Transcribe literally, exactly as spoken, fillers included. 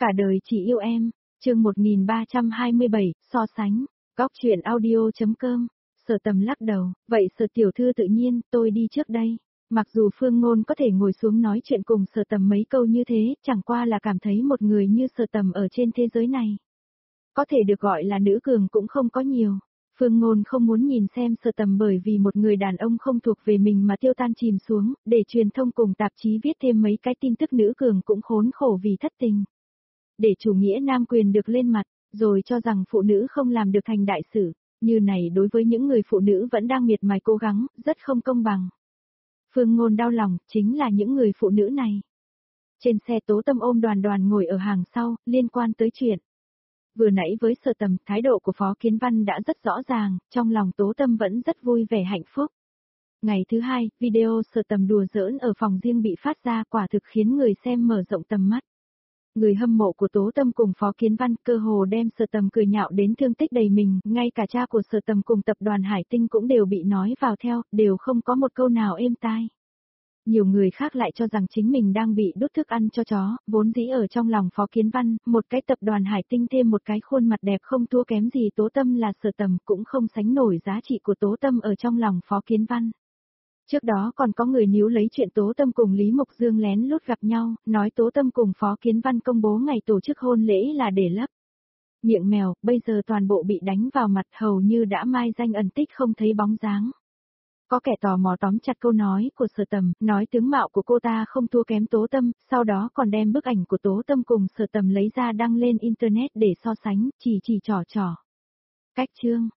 Cả đời chỉ yêu em, chương một nghìn ba trăm hai mươi bảy, so sánh, góc chuyện audio.com, Sở Tầm lắc đầu, vậy Sở tiểu thư tự nhiên, tôi đi trước đây. Mặc dù Phương Ngôn có thể ngồi xuống nói chuyện cùng Sở Tầm mấy câu như thế, chẳng qua là cảm thấy một người như Sở Tầm ở trên thế giới này. Có thể được gọi là nữ cường cũng không có nhiều. Phương Ngôn không muốn nhìn xem Sở Tầm bởi vì một người đàn ông không thuộc về mình mà tiêu tan chìm xuống, để truyền thông cùng tạp chí viết thêm mấy cái tin tức nữ cường cũng khốn khổ vì thất tình. Để chủ nghĩa nam quyền được lên mặt, rồi cho rằng phụ nữ không làm được thành đại sự, như này đối với những người phụ nữ vẫn đang miệt mài cố gắng, rất không công bằng. Phương Ngôn đau lòng, chính là những người phụ nữ này. Trên xe Tố Tâm ôm Đoàn Đoàn ngồi ở hàng sau, liên quan tới chuyện. Vừa nãy với Sở Tầm, thái độ của Phó Kiến Văn đã rất rõ ràng, trong lòng Tố Tâm vẫn rất vui vẻ hạnh phúc. Ngày thứ hai, video Sở Tầm đùa giỡn ở phòng riêng bị phát ra quả thực khiến người xem mở rộng tầm mắt. Người hâm mộ của Tố Tâm cùng Phó Kiến Văn cơ hồ đem Sở Tầm cười nhạo đến thương tích đầy mình, ngay cả cha của Sở Tầm cùng tập đoàn Hải Tinh cũng đều bị nói vào theo, đều không có một câu nào êm tai. Nhiều người khác lại cho rằng chính mình đang bị đút thức ăn cho chó, vốn dĩ ở trong lòng Phó Kiến Văn, một cái tập đoàn Hải Tinh thêm một cái khuôn mặt đẹp không thua kém gì Tố Tâm là Sở Tầm cũng không sánh nổi giá trị của Tố Tâm ở trong lòng Phó Kiến Văn. Trước đó còn có người níu lấy chuyện Tố Tâm cùng Lý Mộc Dương lén lút gặp nhau, nói Tố Tâm cùng Phó Kiến Văn công bố ngày tổ chức hôn lễ là để lấp miệng mèo, bây giờ toàn bộ bị đánh vào mặt hầu như đã mai danh ẩn tích không thấy bóng dáng. Có kẻ tò mò tóm chặt câu nói của Sở Tầm, nói tướng mạo của cô ta không thua kém Tố Tâm, sau đó còn đem bức ảnh của Tố Tâm cùng Sở Tầm lấy ra đăng lên Internet để so sánh, chỉ chỉ trò trò. Cách chương.